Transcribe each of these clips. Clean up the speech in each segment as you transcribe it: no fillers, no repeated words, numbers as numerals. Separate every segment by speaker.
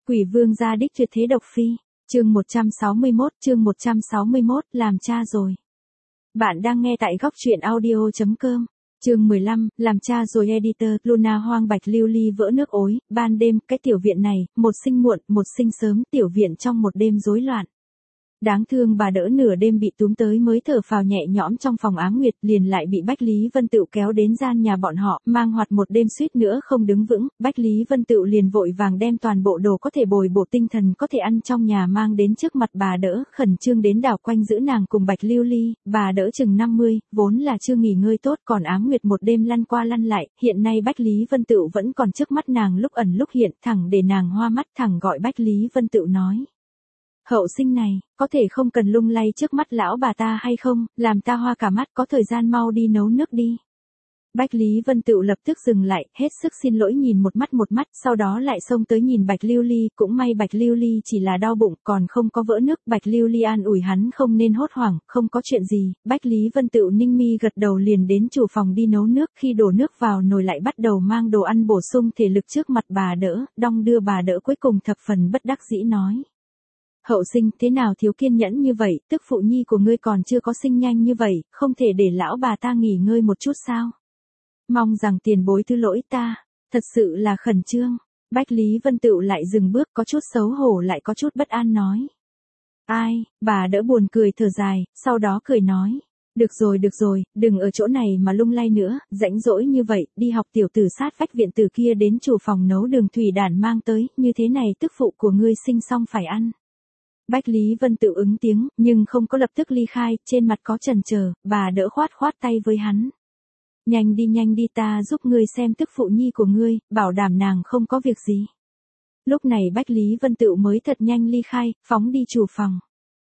Speaker 1: Quỷ vương gia đích tuyệt thế độc phi, chương 161, làm cha rồi. Bạn đang nghe tại góc truyện audio.com. Chương 15, làm cha rồi editor. Luna hoang bạch lưu ly vỡ nước ối, ban đêm, cái tiểu viện này, một sinh muộn, một sinh sớm, tiểu viện trong một đêm rối loạn. Đáng thương bà đỡ nửa đêm bị túm tới mới thở phào nhẹ nhõm trong phòng ám nguyệt, liền lại bị Bách Lý Vân Tựu kéo đến gian nhà bọn họ, mang hoạt một đêm suýt nữa không đứng vững. Bách Lý Vân Tựu liền vội vàng đem toàn bộ đồ có thể bồi bổ tinh thần có thể ăn trong nhà mang đến trước mặt bà đỡ, khẩn trương đến đảo quanh giữ nàng cùng Bạch Lưu Ly. Bà đỡ chừng 50, vốn là chưa nghỉ ngơi tốt, còn ám nguyệt một đêm lăn qua lăn lại, hiện nay Bách Lý Vân Tựu vẫn còn trước mắt nàng lúc ẩn lúc hiện, thẳng để nàng hoa mắt, thẳng gọi Bách Lý Vân Tựu nói: Hậu sinh này, có thể không cần lung lay trước mắt lão bà ta hay không, làm ta hoa cả mắt, có thời gian mau đi nấu nước đi. Bách Lý Vân Tựu lập tức dừng lại, hết sức xin lỗi nhìn một mắt, sau đó lại xông tới nhìn Bạch Lưu Ly, cũng may Bạch Lưu Ly chỉ là đau bụng, còn không có vỡ nước. Bạch Lưu Ly an ủi hắn không nên hốt hoảng, không có chuyện gì. Bách Lý Vân Tựu ninh mi gật đầu liền đến chủ phòng đi nấu nước, khi đổ nước vào nồi lại bắt đầu mang đồ ăn bổ sung thể lực trước mặt bà đỡ, đong đưa bà đỡ cuối cùng thập phần bất đắc dĩ nói: Hậu sinh, thế nào thiếu kiên nhẫn như vậy, tức phụ nhi của ngươi còn chưa có sinh nhanh như vậy, không thể để lão bà ta nghỉ ngơi một chút sao? Mong rằng tiền bối thứ lỗi ta, thật sự là khẩn trương. Bách Lý Vân Tựu lại dừng bước, có chút xấu hổ lại có chút bất an nói: Ai, bà đỡ buồn cười thở dài, sau đó cười nói: Được rồi, đừng ở chỗ này mà lung lay nữa, rãnh rỗi như vậy, đi học tiểu tử sát vách viện tử kia đến chủ phòng nấu đường thủy đản mang tới, như thế này tức phụ của ngươi sinh xong phải ăn. Bách Lý Vân Tựu ứng tiếng, nhưng không có lập tức ly khai, trên mặt có chần chờ, bà đỡ khoát tay với hắn. Nhanh đi ta giúp ngươi xem tức phụ nhi của ngươi, bảo đảm nàng không có việc gì. Lúc này Bách Lý Vân Tựu mới thật nhanh ly khai, phóng đi chủ phòng.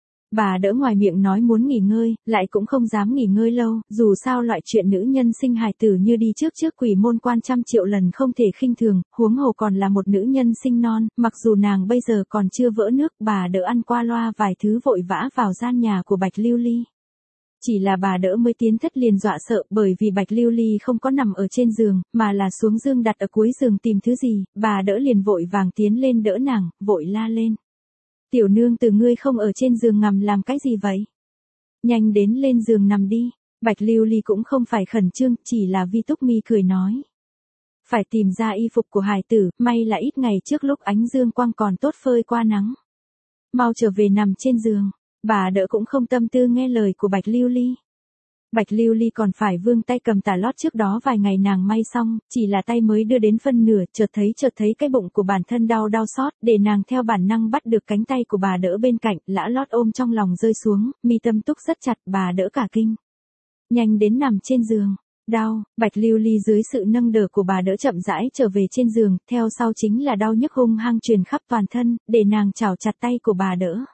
Speaker 1: Bà đỡ ngoài miệng nói muốn nghỉ ngơi, lại cũng không dám nghỉ ngơi lâu, dù sao loại chuyện nữ nhân sinh hài tử như đi trước quỷ môn quan trăm triệu lần không thể khinh thường, huống hồ còn là một nữ nhân sinh non, mặc dù nàng bây giờ còn chưa vỡ nước, bà đỡ ăn qua loa vài thứ vội vã vào gian nhà của Bạch Lưu Ly. Chỉ là bà đỡ mới tiến thất liền dọa sợ, bởi vì Bạch Lưu Ly không có nằm ở trên giường, mà là xuống giường đặt ở cuối giường tìm thứ gì, bà đỡ liền vội vàng tiến lên đỡ nàng, vội la lên: Tiểu nương từ ngươi không ở trên giường ngầm làm cái gì vậy? Nhanh đến lên giường nằm đi. Bạch Lưu Ly cũng không phải khẩn trương, chỉ là Vi Túc Mi cười nói: Phải tìm ra y phục của hài tử, may là ít ngày trước lúc ánh dương quang còn tốt phơi qua nắng. Mau trở về nằm trên giường. Bà đỡ cũng không tâm tư nghe lời của Bạch Lưu Ly. Bạch Lưu Ly còn phải vươn tay cầm tà lót trước đó vài ngày nàng may xong, chỉ là tay mới đưa đến phân nửa, chợt thấy cái bụng của bản thân đau xót, để nàng theo bản năng bắt được cánh tay của bà đỡ bên cạnh, lã lót ôm trong lòng rơi xuống, mi tâm túc rất chặt, bà đỡ cả kinh. Nhanh đến nằm trên giường. Đau. Bạch Lưu Ly dưới sự nâng đỡ của bà đỡ chậm rãi trở về trên giường, theo sau chính là đau nhức hung hăng truyền khắp toàn thân, để nàng chảo chặt tay của bà đỡ.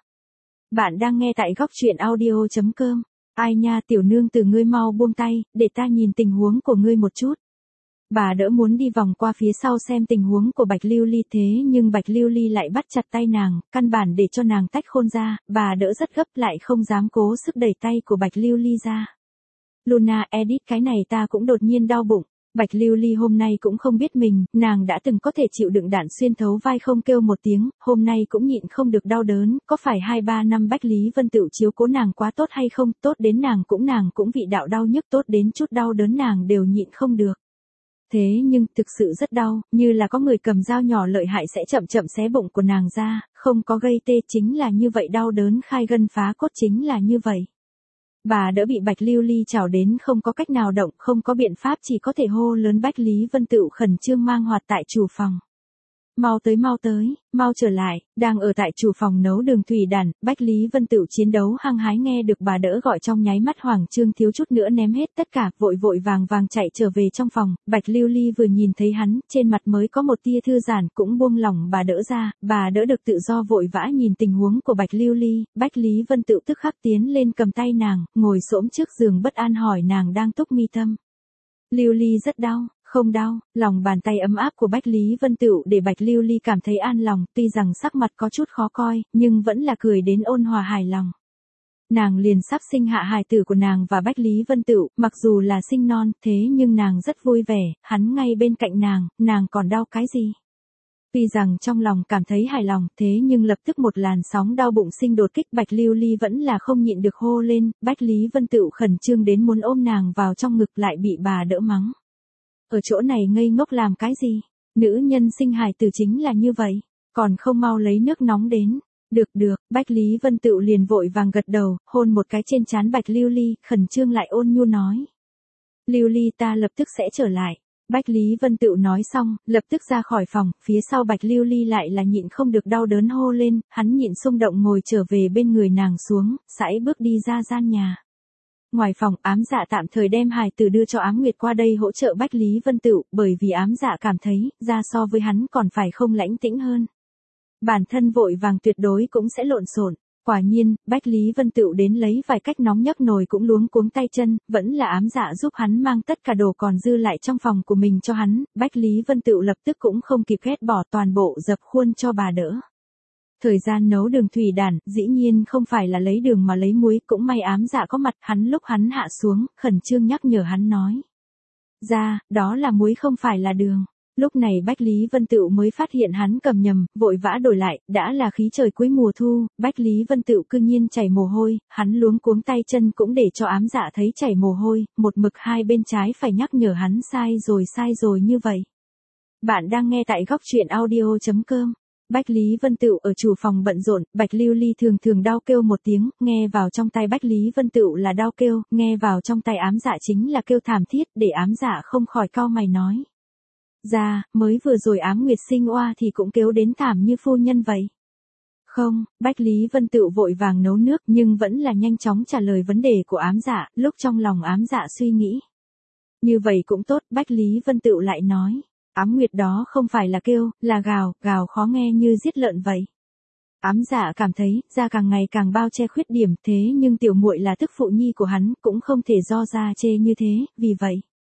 Speaker 1: Bạn đang nghe tại góc truyện audio.com. Ai nha tiểu nương từ ngươi mau buông tay, để ta nhìn tình huống của ngươi một chút. Bà đỡ muốn đi vòng qua phía sau xem tình huống của Bạch Lưu Ly, thế nhưng Bạch Lưu Ly lại bắt chặt tay nàng, căn bản để cho nàng tách khôn ra, bà đỡ rất gấp lại không dám cố sức đẩy tay của Bạch Lưu Ly ra. Luna edit cái này ta cũng đột nhiên đau bụng. Bạch Lưu Ly hôm nay cũng không biết mình, nàng đã từng có thể chịu đựng đạn xuyên thấu vai không kêu một tiếng, hôm nay cũng nhịn không được đau đớn, có phải 2-3 năm Bách Lý Vân Tựu chiếu cố nàng quá tốt hay không, tốt đến nàng cũng vị đạo đau nhức, tốt đến chút đau đớn nàng đều nhịn không được. Thế nhưng, thực sự rất đau, như là có người cầm dao nhỏ lợi hại sẽ chậm xé bụng của nàng ra, không có gây tê chính là như vậy, đau đớn khai gân phá cốt chính là như vậy. Bà đỡ bị Bạch Lưu Ly chảo đến không có cách nào động, không có biện pháp, chỉ có thể hô lớn Bách Lý Vân Tựu khẩn trương mang hoạt tại chủ phòng. Mau trở lại, đang ở tại chủ phòng nấu đường thủy đản. Bách Lý Vân Tựu chiến đấu hăng hái nghe được bà đỡ gọi trong nháy mắt hoảng trương thiếu chút nữa ném hết tất cả, vội vàng chạy trở về trong phòng. Bạch Lưu Ly vừa nhìn thấy hắn, trên mặt mới có một tia thư giãn, cũng buông lỏng bà đỡ ra, bà đỡ được tự do vội vã nhìn tình huống của Bạch Lưu Ly. Bách Lý Vân Tựu tức khắc tiến lên cầm tay nàng, ngồi xổm trước giường bất an hỏi nàng đang túc mi tâm. Lưu Ly rất đau. Không đau. Lòng bàn tay ấm áp của Bách Lý Vân Tựu để Bạch Lưu Ly cảm thấy an lòng, tuy rằng sắc mặt có chút khó coi, nhưng vẫn là cười đến ôn hòa hài lòng. Nàng liền sắp sinh hạ hài tử của nàng và Bách Lý Vân Tựu, mặc dù là sinh non, thế nhưng nàng rất vui vẻ, hắn ngay bên cạnh nàng còn đau cái gì? Tuy rằng trong lòng cảm thấy hài lòng, thế nhưng lập tức một làn sóng đau bụng sinh đột kích, Bạch Lưu Ly vẫn là không nhịn được hô lên, Bách Lý Vân Tựu khẩn trương đến muốn ôm nàng vào trong ngực lại bị bà đỡ mắng. Ở chỗ này ngây ngốc làm cái gì? Nữ nhân sinh hài tử chính là như vậy, còn không mau lấy nước nóng đến. Được được, Bách Lý Vân Tựu liền vội vàng gật đầu, hôn một cái trên trán Bạch Lưu Ly, khẩn trương lại ôn nhu nói. Lưu Ly ta lập tức sẽ trở lại. Bách Lý Vân Tựu nói xong, lập tức ra khỏi phòng, phía sau Bạch Lưu Ly lại là nhịn không được đau đớn hô lên, hắn nhịn xung động ngồi trở về bên người nàng xuống, sải bước đi ra gian nhà. Ngoài phòng, Ám Dạ tạm thời đem hài tử đưa cho Ám Nguyệt qua đây hỗ trợ Bách Lý Vân Tựu, bởi vì Ám Dạ cảm thấy, ra so với hắn còn phải không lãnh tĩnh hơn. Bản thân vội vàng tuyệt đối cũng sẽ lộn xộn. Quả nhiên, Bách Lý Vân Tựu đến lấy vài cách nóng nhấc nồi cũng luống cuống tay chân, vẫn là Ám Dạ giúp hắn mang tất cả đồ còn dư lại trong phòng của mình cho hắn, Bách Lý Vân Tựu lập tức cũng không kịp ghét bỏ toàn bộ dập khuôn cho bà đỡ. Thời gian nấu đường thủy đản, dĩ nhiên không phải là lấy đường mà lấy muối, cũng may Ám Dạ có mặt, hắn lúc hắn hạ xuống, khẩn trương nhắc nhở hắn nói. Ra, đó là muối không phải là đường. Lúc này Bách Lý Vân Tựu mới phát hiện hắn cầm nhầm, vội vã đổi lại, đã là khí trời cuối mùa thu, Bách Lý Vân Tựu cư nhiên chảy mồ hôi, hắn luống cuống tay chân cũng để cho Ám Dạ thấy chảy mồ hôi, một mực hai bên trái phải nhắc nhở hắn sai rồi như vậy. Bạn đang nghe tại góc truyện audio.com. Bách Lý Vân Tựu ở chủ phòng bận rộn, Bạch Lưu Ly thường thường đau kêu một tiếng, nghe vào trong tai Bách Lý Vân Tựu là đau kêu, nghe vào trong tai Ám Dạ chính là kêu thảm thiết, để Ám Dạ không khỏi cau mày nói. Ra, mới vừa rồi Ám Nguyệt sinh oa thì cũng kêu đến thảm như phu nhân vậy. Không, Bách Lý Vân Tựu vội vàng nấu nước nhưng vẫn là nhanh chóng trả lời vấn đề của Ám Dạ, lúc trong lòng Ám Dạ suy nghĩ. Như vậy cũng tốt, Bách Lý Vân Tựu lại nói. Ám Nguyệt đó không phải là kêu, là gào khó nghe như giết lợn vậy. Ám Dạ cảm thấy, ra càng ngày càng bao che khuyết điểm, thế nhưng tiểu muội là tức phụ nhi của hắn, cũng không thể do ra chê như thế, vì vậy.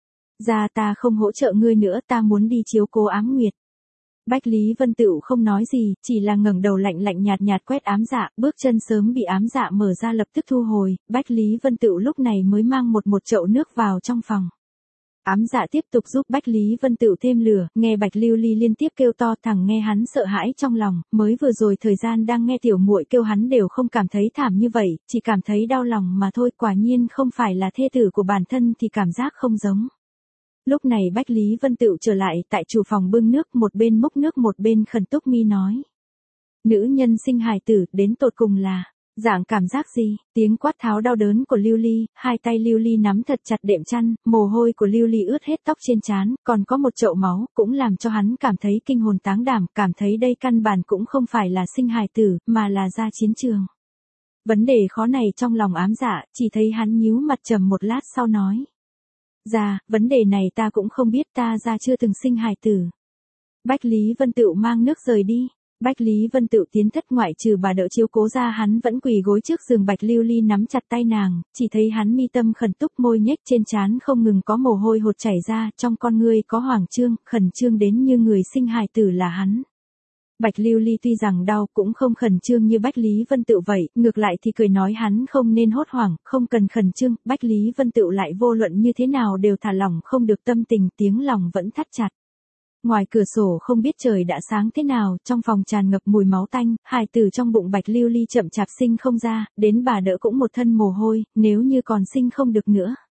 Speaker 1: Ra ta không hỗ trợ ngươi nữa, ta muốn đi chiếu cố Ám Nguyệt. Bách Lý Vân Tựu không nói gì, chỉ là ngẩng đầu lạnh nhạt quét Ám Dạ, bước chân sớm bị Ám Dạ mở ra lập tức thu hồi, Bách Lý Vân Tựu lúc này mới mang một chậu nước vào trong phòng. Ám Dạ tiếp tục giúp Bách Lý Vân Tựu thêm lửa, nghe Bạch Lưu Ly liên tiếp kêu to, thẳng nghe hắn sợ hãi trong lòng, mới vừa rồi thời gian đang nghe tiểu muội kêu hắn đều không cảm thấy thảm như vậy, chỉ cảm thấy đau lòng mà thôi, quả nhiên không phải là thê tử của bản thân thì cảm giác không giống. Lúc này Bách Lý Vân Tựu trở lại, tại chủ phòng bưng nước, một bên múc nước một bên khẩn túc mi nói. Nữ nhân sinh hài tử, đến tột cùng là, dạng cảm giác gì? Tiếng quát tháo đau đớn của Lưu Ly, hai tay Lưu Ly nắm thật chặt đệm chăn, mồ hôi của Lưu Ly ướt hết tóc trên trán, còn có một chậu máu, cũng làm cho hắn cảm thấy kinh hồn táng đảm, cảm thấy đây căn bản cũng không phải là sinh hài tử, mà là ra chiến trường. Vấn đề khó này trong lòng Ám Dạ, chỉ thấy hắn nhíu mặt trầm một lát sau nói. Ra, vấn đề này ta cũng không biết, ta ra chưa từng sinh hài tử. Bách Lý Vân Tựu mang nước rời đi. Bách Lý Vân Tựu tiến thất ngoại trừ bà đỡ chiếu cố ra, hắn vẫn quỳ gối trước giường Bạch Lưu Ly nắm chặt tay nàng, chỉ thấy hắn mi tâm khẩn túc, môi nhếch, trên trán không ngừng có mồ hôi hột chảy ra, trong con ngươi có hoảng trương, khẩn trương đến như người sinh hài tử là hắn. Bạch Lưu Ly tuy rằng đau cũng không khẩn trương như Bách Lý Vân Tựu vậy, ngược lại thì cười nói hắn không nên hốt hoảng, không cần khẩn trương, Bách Lý Vân Tựu lại vô luận như thế nào đều thả lỏng không được tâm tình, tiếng lòng vẫn thắt chặt. Ngoài cửa sổ không biết trời đã sáng thế nào, trong phòng tràn ngập mùi máu tanh, hài tử trong bụng Bạch Lưu Ly chậm chạp sinh không ra, đến bà đỡ cũng một thân mồ hôi, nếu như còn sinh không được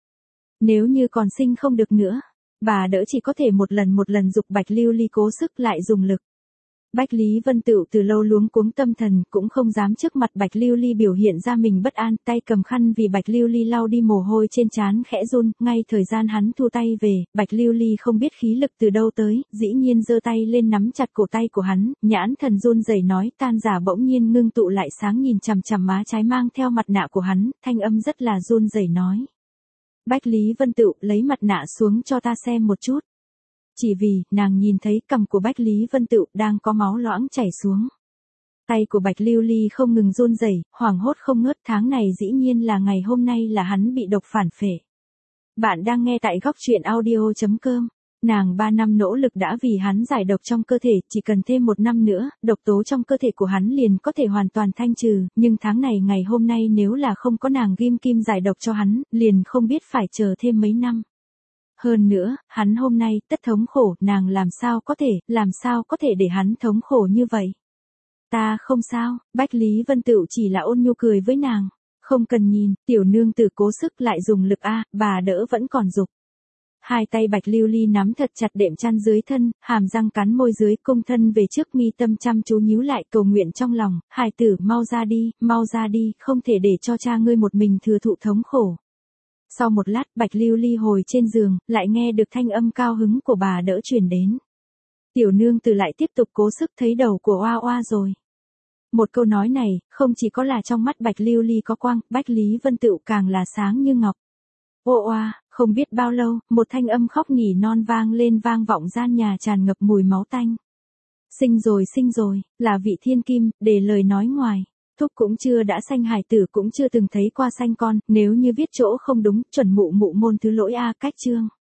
Speaker 1: nữa, bà đỡ chỉ có thể một lần giục Bạch Lưu Ly cố sức lại dùng lực. Bách Lý Vân Tựu từ lâu luống cuống tâm thần, cũng không dám trước mặt Bạch Lưu Ly biểu hiện ra mình bất an, tay cầm khăn vì Bạch Lưu Ly lau đi mồ hôi trên trán khẽ run, ngay thời gian hắn thu tay về, Bạch Lưu Ly không biết khí lực từ đâu tới, dĩ nhiên giơ tay lên nắm chặt cổ tay của hắn, nhãn thần run rẩy nói, tan giả bỗng nhiên ngưng tụ lại sáng nhìn chằm chằm má trái mang theo mặt nạ của hắn, thanh âm rất là run rẩy nói. Bách Lý Vân Tựu, lấy mặt nạ xuống cho ta xem một chút. Chỉ vì, nàng nhìn thấy cằm của Bách Lý Vân Tựu đang có máu loãng chảy xuống. Tay của Bạch Lưu Ly không ngừng run rẩy, hoảng hốt không ngớt, tháng này dĩ nhiên là ngày hôm nay là hắn bị độc phản phệ. Bạn đang nghe tại góc truyện audio.com. Nàng 3 năm nỗ lực đã vì hắn giải độc trong cơ thể, chỉ cần thêm 1 năm nữa, độc tố trong cơ thể của hắn liền có thể hoàn toàn thanh trừ, nhưng tháng này ngày hôm nay nếu là không có nàng ghim kim giải độc cho hắn, liền không biết phải chờ thêm mấy năm. Hơn nữa, hắn hôm nay tất thống khổ, nàng làm sao có thể để hắn thống khổ như vậy. Ta không sao, Bách Lý Vân Tựu chỉ là ôn nhu cười với nàng. Không cần nhìn, tiểu nương tử cố sức lại dùng lực a, bà đỡ vẫn còn dục. Hai tay Bạch Lưu Ly nắm thật chặt đệm chăn dưới thân, hàm răng cắn môi dưới, cung thân về trước, mi tâm chăm chú nhíu lại, cầu nguyện trong lòng, hài tử mau ra đi, không thể để cho cha ngươi một mình thừa thụ thống khổ. Sau một lát, Bạch Lưu Ly hồi trên giường, lại nghe được thanh âm cao hứng của bà đỡ truyền đến. Tiểu nương tử lại tiếp tục cố sức, thấy đầu của Oa Oa rồi. Một câu nói này, không chỉ có là trong mắt Bạch Lưu Ly có quang, Bách Lý Vân Tựu càng là sáng như ngọc. Ô oa, không biết bao lâu, một thanh âm khóc nỉ non vang lên, vang vọng gian nhà tràn ngập mùi máu tanh. Sinh rồi, là vị thiên kim, để lời nói ngoài. Thúc cũng chưa đã sanh hài tử, cũng chưa từng thấy qua sanh con, nếu như viết chỗ không đúng, chuẩn mụ môn thứ lỗi a, cách chương.